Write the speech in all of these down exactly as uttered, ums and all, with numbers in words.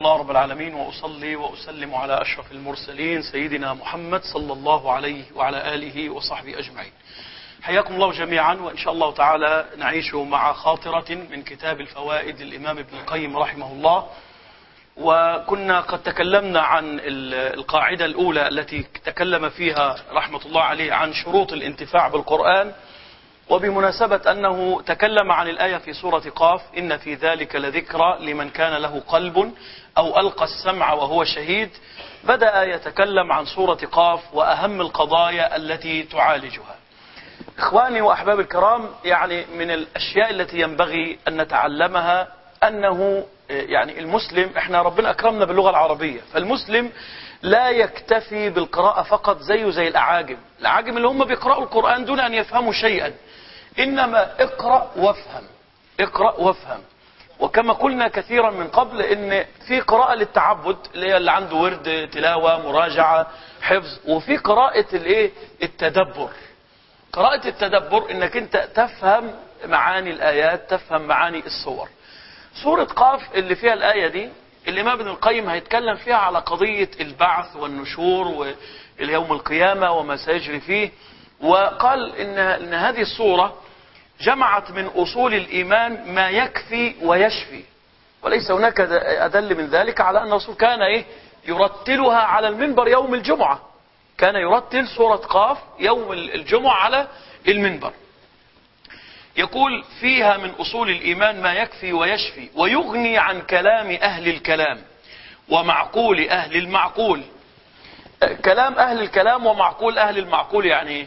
لله رب العالمين، وأصلي وأسلم على أشرف المرسلين سيدنا محمد صلى الله عليه وعلى آله وصحبه أجمعين. حياكم الله جميعا، وإن شاء الله تعالى نعيش مع خاطرة من كتاب الفوائد للإمام ابن القيم رحمه الله. وكنا قد تكلمنا عن القاعدة الأولى التي تكلم فيها رحمة الله عليه عن شروط الانتفاع بالقرآن، وبمناسبة أنه تكلم عن الآية في سورة قاف: إن في ذلك لذكرى لمن كان له قلب أو ألقى السمع وهو شهيد، بدأ يتكلم عن سورة قاف وأهم القضايا التي تعالجها. إخواني وأحباب الكرام، يعني من الأشياء التي ينبغي أن نتعلمها أنه يعني المسلم، احنا ربنا أكرمنا باللغة العربية، فالمسلم لا يكتفي بالقراءة فقط زيه زي الأعاجم. الأعاجم اللي هم بيقرأوا القرآن دون أن يفهموا شيئا، إنما اقرأ وافهم، اقرأ وافهم. وكما قلنا كثيرا من قبل إن في قراءة للتعبد اللي هي اللي عنده ورد تلاوة مراجعة حفظ، وفي قراءة الايه التدبر. قراءة التدبر إنك أنت تفهم معاني الآيات، تفهم معاني الصور. سورة قاف اللي فيها الآية دي الإمام ابن القيم هيتكلم فيها على قضية البعث والنشور واليوم القيامة وما سيجري فيه، وقال إن, إن هذه السورة جمعت من أصول الإيمان ما يكفي ويشفي، وليس هناك أدل من ذلك على أن الرسول كان إيه يرتلها على المنبر يوم الجمعة، كان يرتل سورة قاف يوم الجمعة على المنبر. يقول: فيها من أصول الإيمان ما يكفي ويشفي ويغني عن كلام أهل الكلام ومعقول أهل المعقول. كلام أهل الكلام ومعقول أهل المعقول يعني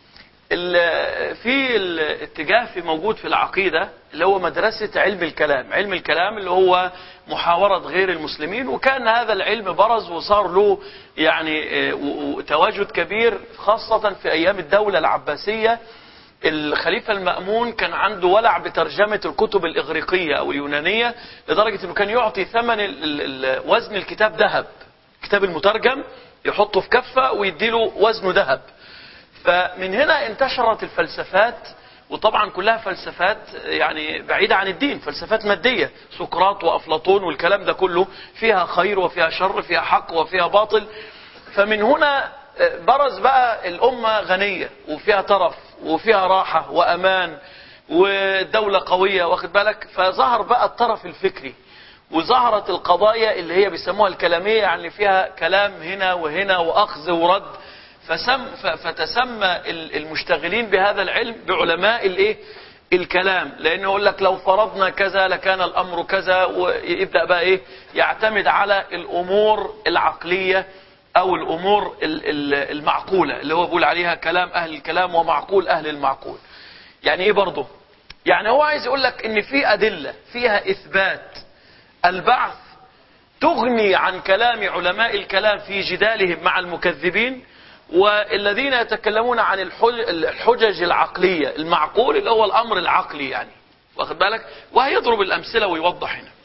في الاتجاه في موجود في العقيدة اللي هو مدرسة علم الكلام. علم الكلام اللي هو محاورة غير المسلمين، وكان هذا العلم برز وصار له يعني تواجد كبير خاصة في أيام الدولة العباسية. الخليفة المأمون كان عنده ولع بترجمة الكتب الإغريقية أو اليونانية، لدرجة أنه كان يعطي ثمن وزن الكتاب ذهب، كتاب المترجم يحطه في كفة ويديله وزنه ذهب. فمن هنا انتشرت الفلسفات، وطبعا كلها فلسفات يعني بعيدة عن الدين، فلسفات مادية، سقراط وأفلاطون والكلام ده كله فيها خير وفيها شر، فيها حق وفيها باطل. فمن هنا برز بقى الأمة غنية وفيها ترف وفيها راحة وأمان ودولة قوية، واخد بالك؟ فظهر بقى الطرف الفكري، وظهرت القضايا اللي هي بيسموها الكلامية، يعني فيها كلام هنا وهنا وأخذ ورد. فسم فتسمى المشتغلين بهذا العلم بعلماء الايه الكلام، لأنه يقول لك لو فرضنا كذا لكان الأمر كذا، ويبدأ بقى ايه يعتمد على الأمور العقلية أو الأمور المعقولة اللي هو بيقول عليها كلام أهل الكلام ومعقول أهل المعقول. يعني إيه برضه؟ يعني هو عايز يقول لك إن في أدلة فيها إثبات البعث تغني عن كلام علماء الكلام في جدالهم مع المكذبين، والذين يتكلمون عن الحجج العقلية. المعقول اللي هو الأمر العقلي يعني، واخد بالك؟ وهيضرب الأمثلة ويوضح هنا.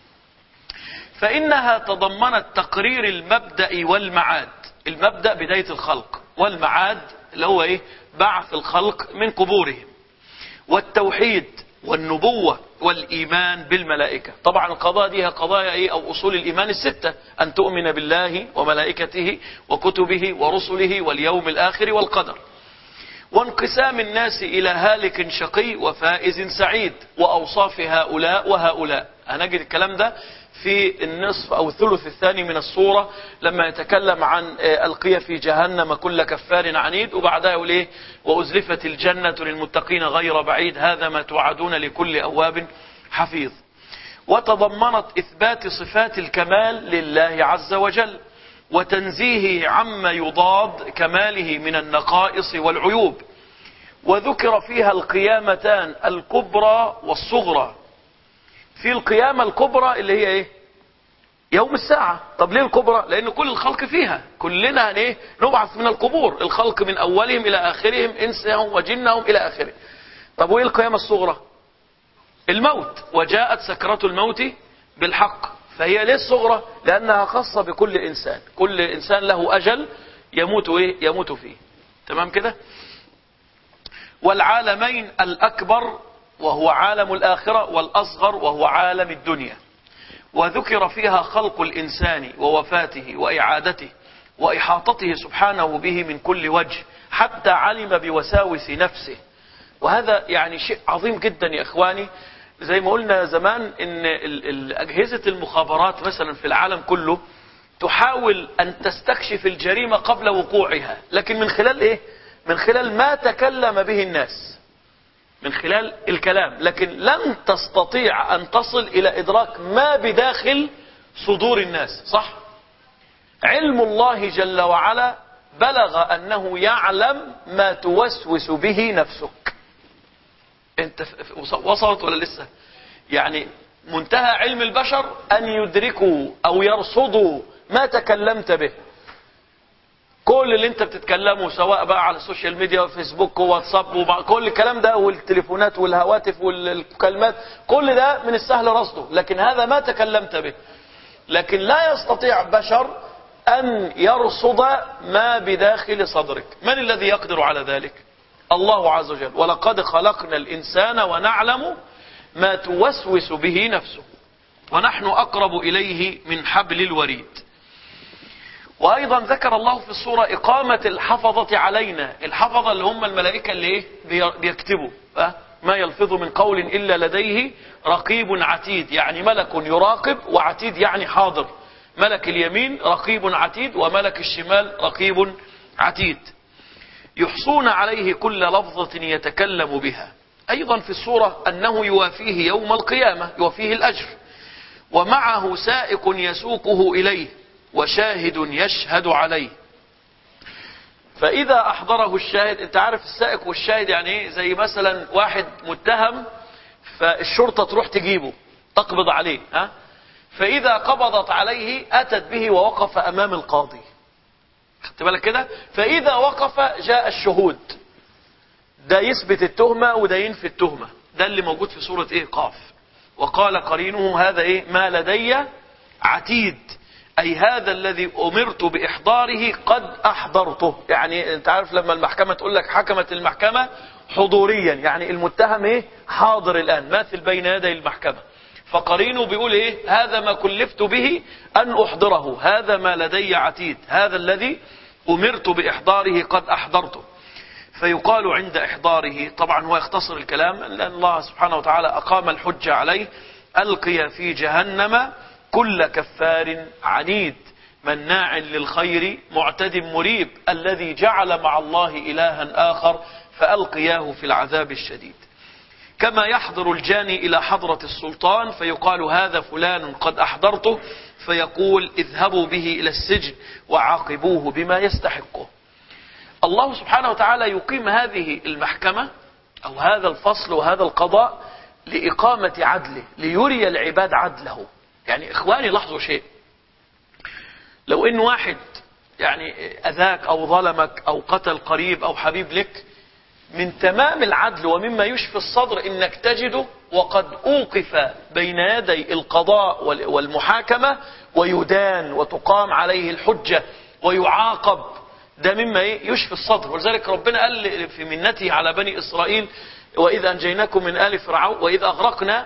فإنها تضمنت تقرير المبدأ والمعاد. المبدأ بداية الخلق، والمعاد اللي هو إيه بعث الخلق من قبورهم، والتوحيد والنبوة والإيمان بالملائكة. طبعا القضايا دي هي قضايا إيه أو أصول الإيمان الستة: أن تؤمن بالله وملائكته وكتبه ورسله واليوم الآخر والقدر، وانقسام الناس إلى هالك شقي وفائز سعيد، وأوصاف هؤلاء وهؤلاء. هنجد الكلام ده في النصف أو الثلث الثاني من الصورة لما يتكلم عن ألقي في جهنم كل كفار عنيد، وبعدها يقول إيه: وأزلفت الجنة للمتقين غير بعيد هذا ما توعدون لكل أواب حفيظ. وتضمنت إثبات صفات الكمال لله عز وجل، وتنزيهه عما يضاد كماله من النقائص والعيوب. وذكر فيها القيامتان الكبرى والصغرى. في القيامة الكبرى اللي هي ايه يوم الساعة. طب ليه الكبرى؟ لأن كل الخلق فيها، كلنا ايه نبعث من القبور، الخلق من أولهم إلى آخرهم، إنسهم وجنهم إلى آخره. طب وإيه القيامة الصغرى؟ الموت، وجاءت سكرة الموت بالحق. فهي ليه الصغرى؟ لأنها خاصة بكل إنسان، كل إنسان له أجل يموت ايه يموت فيه. تمام كده؟ والعالمين الأكبر وهو عالم الآخرة، والأصغر وهو عالم الدنيا. وذكر فيها خلق الإنسان ووفاته وإعادته وإحاطته سبحانه به من كل وجه حتى علم بوساوس نفسه. وهذا يعني شيء عظيم جدا يا إخواني. زي ما قلنا زمان إن أجهزة المخابرات مثلا في العالم كله تحاول أن تستكشف الجريمة قبل وقوعها، لكن من خلال إيه؟ من خلال ما تكلم به الناس، من خلال الكلام، لكن لن تستطيع أن تصل إلى إدراك ما بداخل صدور الناس. صح؟ علم الله جل وعلا بلغ أنه يعلم ما توسوس به نفسك. انت وصلت ولا لسه؟ يعني منتهى علم البشر أن يدركوا أو يرصدوا ما تكلمت به. كل اللي انت بتتكلمه سواء بقى على السوشيال ميديا وفيسبوك وواتساب وكل الكلام ده والتليفونات والهواتف والكلمات، كل ده من السهل رصده، لكن هذا ما تكلمت به. لكن لا يستطيع بشر أن يرصد ما بداخل صدرك. من الذي يقدر على ذلك؟ الله عز وجل. ولقد خلقنا الإنسان ونعلم ما توسوس به نفسه ونحن أقرب إليه من حبل الوريد. وأيضا ذكر الله في السورة إقامة الحفظة علينا. الحفظة اللي هم الملائكة اللي إيه؟ بيكتبوا ما يلفظ من قول إلا لديه رقيب عتيد، يعني ملك يراقب، وعتيد يعني حاضر. ملك اليمين رقيب عتيد، وملك الشمال رقيب عتيد، يحصون عليه كل لفظة يتكلم بها. أيضا في السورة أنه يوافيه يوم القيامة، يوافيه الأجر، ومعه سائق يسوقه إليه وشاهد يشهد عليه. فإذا أحضره الشاهد، أنت عارف السائق والشاهد يعني إيه؟ زي مثلا واحد متهم فالشرطة تروح تجيبه تقبض عليه، ها؟ فإذا قبضت عليه أتت به ووقف أمام القاضي. خدت بالك كده؟ فإذا وقف جاء الشهود، ده يثبت التهمة وده ينفي التهمة. ده اللي موجود في سورة إيه؟ قاف. وقال قرينه هذا إيه؟ ما لدي عتيد، أي هذا الذي أمرت بإحضاره قد أحضرته. يعني أنت عارف لما المحكمة تقول لك حكمت المحكمة حضوريا، يعني المتهم إيه؟ حاضر الآن ماثل بين يدي المحكمة. فقرينه بيقول إيه؟ هذا ما كلفت به أن أحضره، هذا ما لدي عتيد، هذا الذي أمرت بإحضاره قد أحضرته. فيقال عند إحضاره، طبعا هو يختصر الكلام لأن الله سبحانه وتعالى أقام الحجة عليه، ألقي في جهنم كل كفار عنيد مناع للخير معتد مريب الذي جعل مع الله إلها آخر فألقياه في العذاب الشديد. كما يحضر الجاني إلى حضرة السلطان فيقال هذا فلان قد أحضرته، فيقول اذهبوا به إلى السجن وعاقبوه بما يستحقه. الله سبحانه وتعالى يقيم هذه المحكمة أو هذا الفصل وهذا القضاء لإقامة عدله، ليري العباد عدله. يعني إخواني لاحظوا شيء، لو إن واحد يعني أذاك أو ظلمك أو قتل قريب أو حبيب لك، من تمام العدل ومما يشفي الصدر إنك تجده وقد أوقف بين يدي القضاء والمحاكمة ويدان وتقام عليه الحجة ويعاقب. ده مما يشفي الصدر. ولذلك ربنا قال في منته على بني إسرائيل وإذ أنجيناكم من آل فرعون وإذ أغرقنا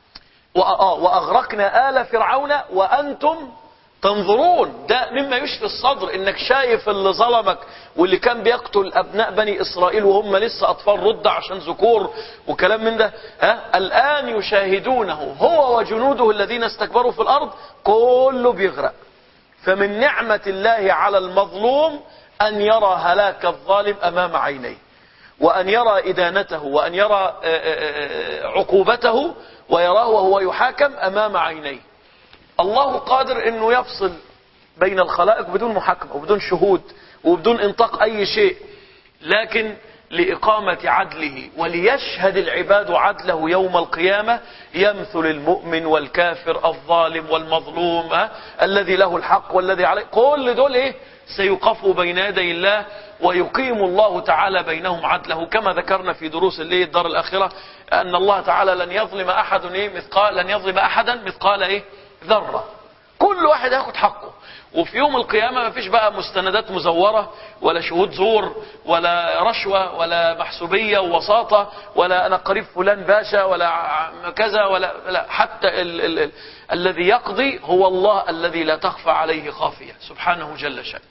وأغرقنا آل فرعون وأنتم تنظرون. ده مما يشفي الصدر، إنك شايف اللي ظلمك واللي كان بيقتل أبناء بني إسرائيل وهم لسه أطفال رضع عشان ذكور وكلام من ده، ها؟ الآن يشاهدونه هو وجنوده الذين استكبروا في الأرض كله بيغرق. فمن نعمة الله على المظلوم أن يرى هلاك الظالم أمام عينيه، وأن يرى إدانته، وأن يرى عقوبته، ويراه وهو يحاكم أمام عينيه. الله قادر أنه يفصل بين الخلائق بدون محاكمة وبدون شهود وبدون انطاق أي شيء، لكن لإقامة عدله وليشهد العباد عدله يوم القيامة يمثل المؤمن والكافر الظالم والمظلوم، ها؟ الذي له الحق والذي عليه، كل دول إيه؟ سيقفوا بين يدي الله ويقيم الله تعالى بينهم عدله. كما ذكرنا في دروس الليل الدار الآخرة أن الله تعالى لن يظلم أحد إيه؟ مثقال لن يظلم أحدا مثقال إيه؟ ذرة. كل كل واحد هياخد حقه. وفي يوم القيامة ما فيش بقى مستندات مزورة ولا شهود زور ولا رشوة ولا محسوبية ووساطة ولا أنا قريب فلان باشا ولا كذا ولا لا، حتى ال ال ال الذي يقضي هو الله الذي لا تخفى عليه خافية سبحانه جل شأنه.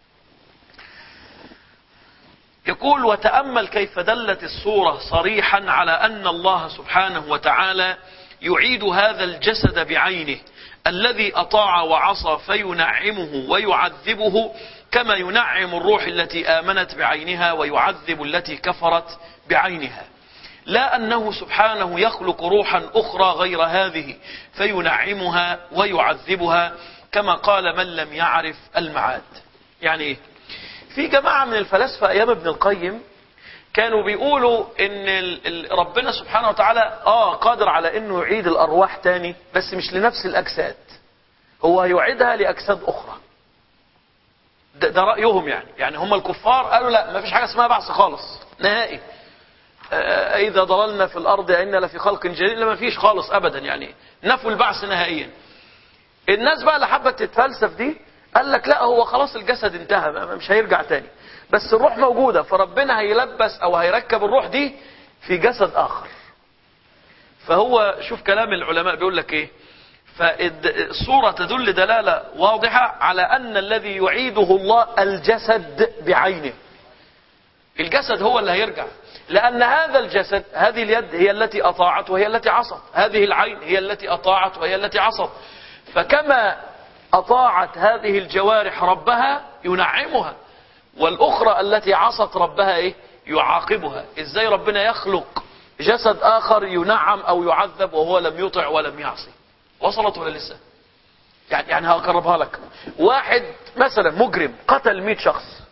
يقول: وتأمل كيف دلت الصورة صريحا على أن الله سبحانه وتعالى يعيد هذا الجسد بعينه الذي أطاع وعصى فينعمه ويعذبه كما ينعم الروح التي آمنت بعينها ويعذب التي كفرت بعينها، لا أنه سبحانه يخلق روحا أخرى غير هذه فينعمها ويعذبها كما قال من لم يعرف المعاد. يعني إيه؟ في جماعة من الفلاسفة أيام ابن القيم كانوا بيقولوا ان ربنا سبحانه وتعالى اه قادر على انه يعيد الارواح تاني، بس مش لنفس الاجساد، هو يعيدها لاجساد اخرى. ده, ده رايهم. يعني يعني هم الكفار قالوا لا، ما فيش حاجه اسمها بعث خالص نهائي. آه اذا ضللنا في الارض ان لفي خلق جديد، لا ما فيش خالص ابدا، يعني نفوا البعث نهائيا. الناس بقى اللي حبت تتفلسف دي قال لك لا، هو خلاص الجسد انتهى مش هيرجع تاني، بس الروح موجودة، فربنا هيلبس او هيركب الروح دي في جسد اخر. فهو شوف كلام العلماء بيقول لك ايه: فالصورة تدل دلالة واضحة على ان الذي يعيده الله الجسد بعينه. الجسد هو اللي هيرجع، لان هذا الجسد، هذه اليد هي التي اطاعت وهي التي عصت، هذه العين هي التي اطاعت وهي التي عصت، فكما اطاعت هذه الجوارح ربها ينعمها، والأخرى التي عصت ربها إيه؟ يعاقبها. إزاي ربنا يخلق جسد آخر ينعم أو يعذب وهو لم يطع ولم يعصي؟ وصلت ولا لسه؟ يعني يعني هقربها لك. واحد مثلا مجرم قتل مئة شخص،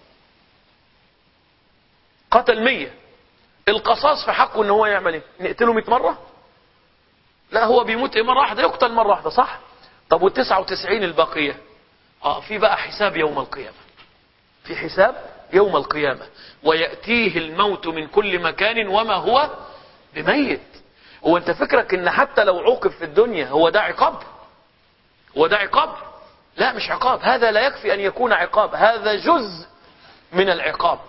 قتل مية، القصاص في حقه ان هو يعمل ايه؟ نقتله مئة مرة؟ لا، هو بيموت ايه مرة واحدة، يقتل مرة واحدة، صح؟ طب والتسعة وتسعين الباقية؟ اه في بقى حساب يوم القيامة، في حساب يوم القيامة، ويأتيه الموت من كل مكان وما هو بميت. هو انت فكرك ان حتى لو عوقب في الدنيا هو ده عقاب؟ هو ده عقاب؟ لا مش عقاب، هذا لا يكفي ان يكون عقاب، هذا جزء من العقاب.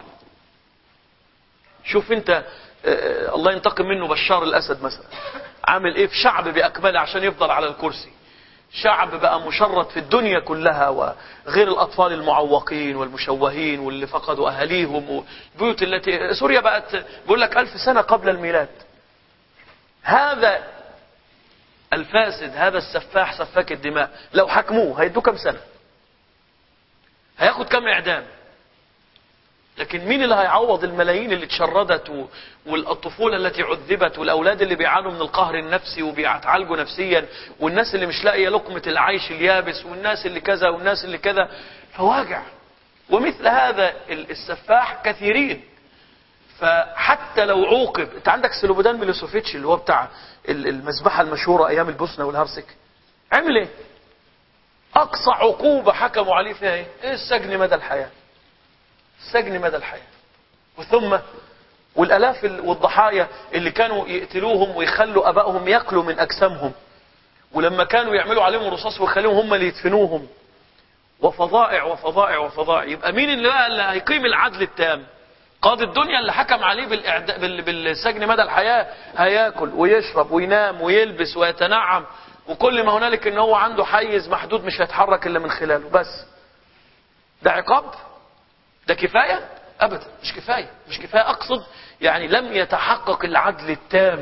شوف انت اه الله ينتقم منه بشار الاسد مثلا، عامل ايه في شعب باكمله عشان يفضل على الكرسي. شعب بقى مشرد في الدنيا كلها، وغير الأطفال المعوقين والمشوهين واللي فقدوا أهاليهم، والبيوت التي سوريا بقت بيقول لك ألف سنة قبل الميلاد. هذا الفاسد، هذا السفاح سفاك الدماء، لو حكموه هيدوه كم سنة؟ هياخد كم إعدام؟ لكن مين اللي هيعوض الملايين اللي اتشردت والطفولة التي عذبت والأولاد اللي بيعانوا من القهر النفسي وبيتعالجوا نفسيا والناس اللي مش لاقية لقمة العيش اليابس والناس اللي كذا والناس اللي كذا؟ فواجع. ومثل هذا السفاح كثيرين. فحتى لو عوقب، انت عندك سلوبودان ميلوسوفيتش اللي هو بتاع المذبحة المشهورة ايام البوسنة والهرسك، عمل ايه؟ اقصى عقوبة حكموا عليه فيها ايه؟ السجن مدى الحياة. السجن مدى الحياة. وثم والالاف والضحايا اللي كانوا يقتلوهم ويخلوا ابائهم ياكلوا من اجسامهم، ولما كانوا يعملوا عليهم رصاص ويخليهم هم اللي يدفنوهم، وفظائع وفظائع وفظائع. يبقى مين اللي بقى اللي هيقيم العدل التام؟ قاضي الدنيا اللي حكم عليه بالإعداء بال... بالسجن مدى الحياة هياكل ويشرب وينام ويلبس ويتنعم، وكل ما هنالك ان هو عنده حيز محدود مش هيتحرك الا من خلاله بس. ده عقاب؟ ده كفاية؟ ابدا مش كفاية. مش كفاية اقصد يعني لم يتحقق العدل التام.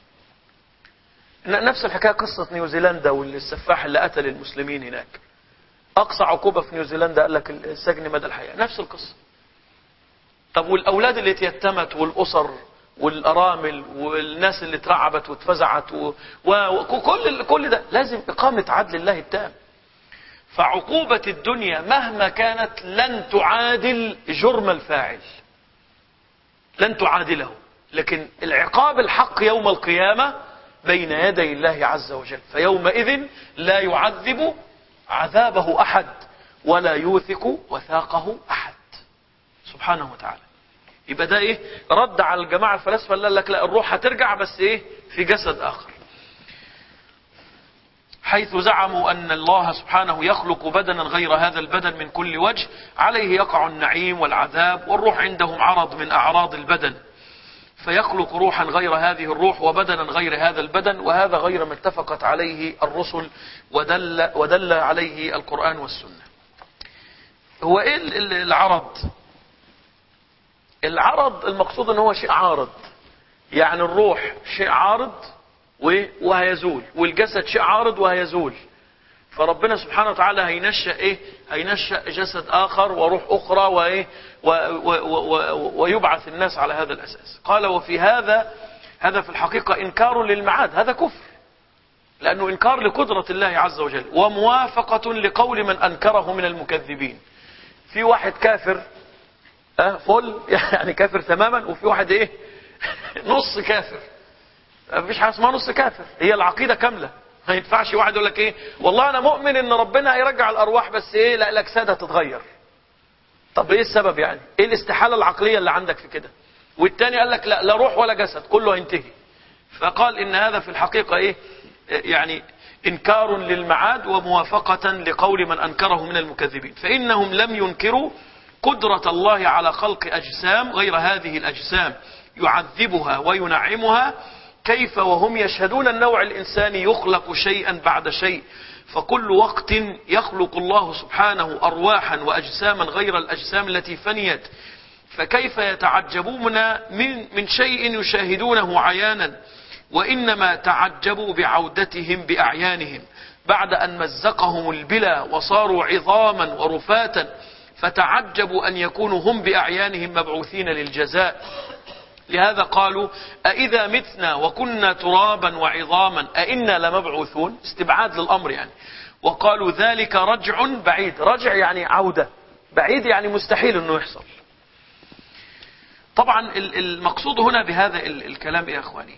نفس الحكاية قصة نيوزيلندا والسفاح اللي قتل المسلمين هناك، اقصى عقوبة في نيوزيلندا قال لك السجن مدى الحياة. نفس القصة. طب والاولاد اللي اتيتمت والاسر والارامل والناس اللي اترعبت واتفزعت و... وكل كل ده لازم اقامة عدل الله التام. فعقوبة الدنيا مهما كانت لن تعادل جرم الفاعل، لن تعادله. لكن العقاب الحق يوم القيامة بين يدي الله عز وجل، فيومئذ لا يعذب عذابه احد ولا يوثق وثاقه احد سبحانه وتعالى. يبقى ده ايه؟ رد على الجماعة الفلاسفة اللي قال لك لا الروح هترجع بس ايه؟ في جسد اخر. حيث زعموا أن الله سبحانه يخلق بدنا غير هذا البدن من كل وجه عليه يقع النعيم والعذاب، والروح عندهم عرض من أعراض البدن، فيخلق روحا غير هذه الروح وبدنا غير هذا البدن، وهذا غير ما اتفقت عليه الرسل ودل, ودل عليه القرآن والسنة. هو ايه العرض؟ العرض المقصود ان هو شيء عارض، يعني الروح شيء عارض وهيزول، والجسد شيء عارض وهيزول. فربنا سبحانه وتعالى هينشأ ايه؟ هينشأ جسد اخر وروح اخرى وايه و و و ويبعث الناس على هذا الاساس. قال وفي هذا هذا في الحقيقة انكار للمعاد، هذا كفر، لانه انكار لقدرة الله عز وجل، وموافقة لقول من انكره من المكذبين. في واحد كافر اه فل يعني كافر تماما، وفي واحد ايه نص كافر. مفيش حاجه اسمها نص كافر، هي العقيده كامله. ما ينفعش واحد يقول لك ايه والله انا مؤمن ان ربنا هيرجع الارواح، بس ايه لا الاجساد هتتغير. طب ايه السبب يعني؟ ايه الاستحاله العقليه اللي عندك في كده؟ والتاني قال لك لا لا روح ولا جسد، كله هينتهي. فقال ان هذا في الحقيقه ايه يعني انكار للمعاد وموافقه لقول من انكره من المكذبين. فانهم لم ينكروا قدره الله على خلق اجسام غير هذه الاجسام يعذبها وينعمها، كيف وهم يشهدون النوع الإنساني يخلق شيئا بعد شيء، فكل وقت يخلق الله سبحانه أرواحا وأجساما غير الأجسام التي فنيت، فكيف يتعجبون من, من شيء يشاهدونه عيانا، وإنما تعجبوا بعودتهم بأعيانهم بعد أن مزقهم البلا وصاروا عظاما ورفاتا، فتعجبوا أن يكونوا هم بأعيانهم مبعوثين للجزاء. لهذا قالوا أإذا متنا وكنا ترابا وعظاما أإنا لمبعوثون، استبعاد للأمر يعني. وقالوا ذلك رجع بعيد، رجع يعني عودة، بعيد يعني مستحيل أنه يحصل. طبعا المقصود هنا بهذا الكلام يا أخواني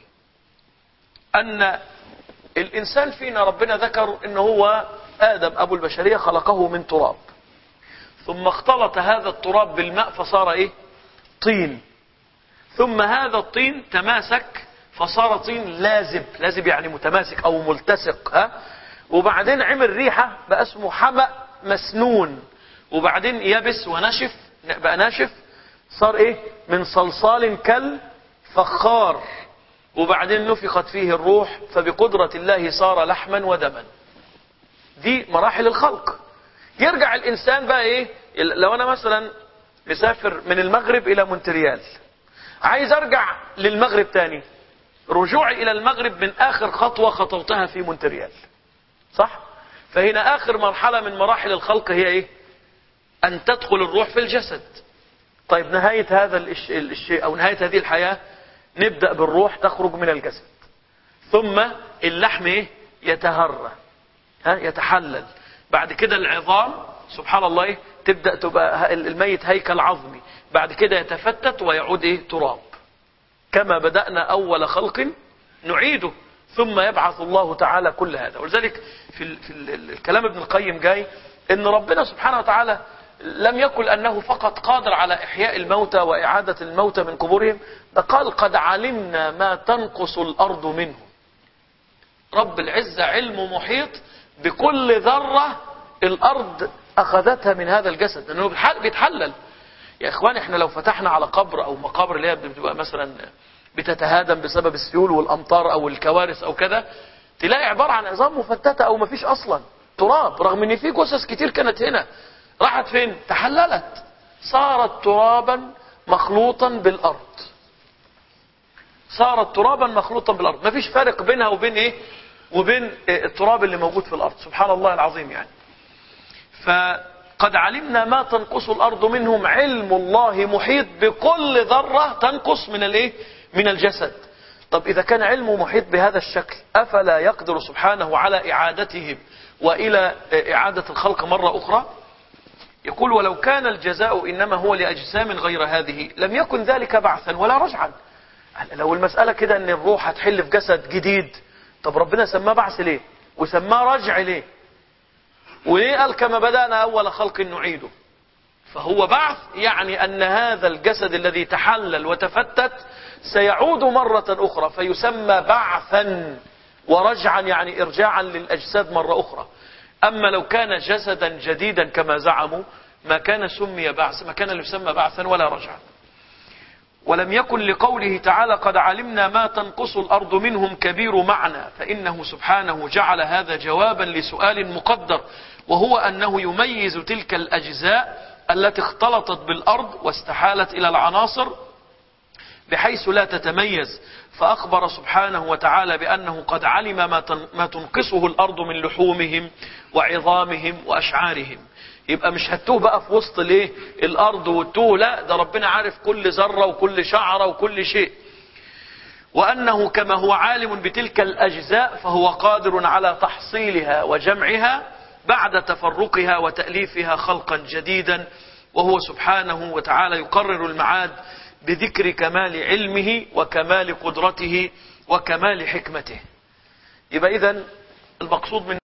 أن الإنسان فينا ربنا ذكر أنه هو آدم أبو البشرية خلقه من تراب، ثم اختلط هذا التراب بالماء فصار إيه؟ طين، ثم هذا الطين تماسك فصار طين لازب، لازب يعني متماسك أو ملتصق، ها؟ وبعدين عمل ريحة بقى اسمه حمأ مسنون، وبعدين يبس ونشف بقى ناشف، صار إيه؟ من صلصال كالفخار، وبعدين نفخت فيه الروح فبقدرة الله صار لحما ودما. دي مراحل الخلق. يرجع الإنسان بقى إيه؟ لو أنا مثلا مسافر من المغرب إلى مونتريال، عايز ارجع للمغرب تاني، رجوعي الى المغرب من اخر خطوة خطوتها في مونتريال، صح؟ فهنا اخر مرحلة من مراحل الخلق هي ايه؟ ان تدخل الروح في الجسد. طيب نهاية هذا الشيء او نهاية هذه الحياة، نبدأ بالروح تخرج من الجسد، ثم اللحم ايه؟ يتهرى، ها؟ يتحلل. بعد كده العظام سبحان الله ايه؟ تبدأ تبقى الميت هيكل عظمي، بعد كده يتفتت ويعود ايه؟ تراب. كما بدأنا أول خلق نعيده، ثم يبعث الله تعالى كل هذا. ولذلك في, ال في ال الكلام ابن القيم جاي ان ربنا سبحانه وتعالى لم يقل انه فقط قادر على احياء الموتى واعادة الموتى من قبورهم، ده قال قد علمنا ما تنقص الارض منه. رب العزة علم محيط بكل ذرة الارض اخذتها من هذا الجسد، لانه بيتحلل. يا اخوان احنا لو فتحنا على قبر او مقابر اللي هي بتبقى مثلا بتتهادم بسبب السيول والامطار او الكوارث او كذا، تلاقي عبارة عن عظام مفتتة او مفيش اصلا تراب، رغم ان في جثث كتير كانت هنا راحت فين؟ تحللت، صارت ترابا مخلوطا بالارض، صارت ترابا مخلوطا بالارض. مفيش فرق بينها وبين ايه؟ وبين التراب اللي موجود في الارض. سبحان الله العظيم يعني. ف قد علمنا ما تنقص الأرض منهم، علم الله محيط بكل ذرة تنقص من الايه؟ من الجسد. طب إذا كان علمه محيط بهذا الشكل، أفلا يقدر سبحانه على إعادتهم وإلى إعادة الخلق مرة أخرى؟ يقول ولو كان الجزاء إنما هو لأجسام غير هذه لم يكن ذلك بعثا ولا رجعا. لو المسألة كده أن الروح هتحل في جسد جديد، طب ربنا سماه بعث ليه؟ وسماه رجع ليه؟ وليه قال كما بدأنا أول خلق نعيده؟ فهو بعث، يعني أن هذا الجسد الذي تحلل وتفتت سيعود مرة أخرى فيسمى بعثا، ورجعا يعني إرجاعا للأجساد مرة أخرى. أما لو كان جسدا جديدا كما زعموا ما كان سمي بعث، ما كان يسمى بعثا ولا رجعا. ولم يكن لقوله تعالى قد علمنا ما تنقص الأرض منهم كبير معنى، فإنه سبحانه جعل هذا جوابا لسؤال مقدر، وهو أنه يميز تلك الأجزاء التي اختلطت بالأرض واستحالت إلى العناصر بحيث لا تتميز، فأخبر سبحانه وتعالى بأنه قد علم ما تنقصه الأرض من لحومهم وعظامهم وأشعارهم. يبقى مش هتوه بقى في وسط الايه الأرض والتوه، لا، ده ربنا عارف كل ذرة وكل شعرة وكل شيء. وأنه كما هو عالم بتلك الأجزاء فهو قادر على تحصيلها وجمعها بعد تفرقها وتأليفها خلقا جديدا، وهو سبحانه وتعالى يقرر المعاد بذكر كمال علمه وكمال قدرته وكمال حكمته. يبقى إذن المقصود من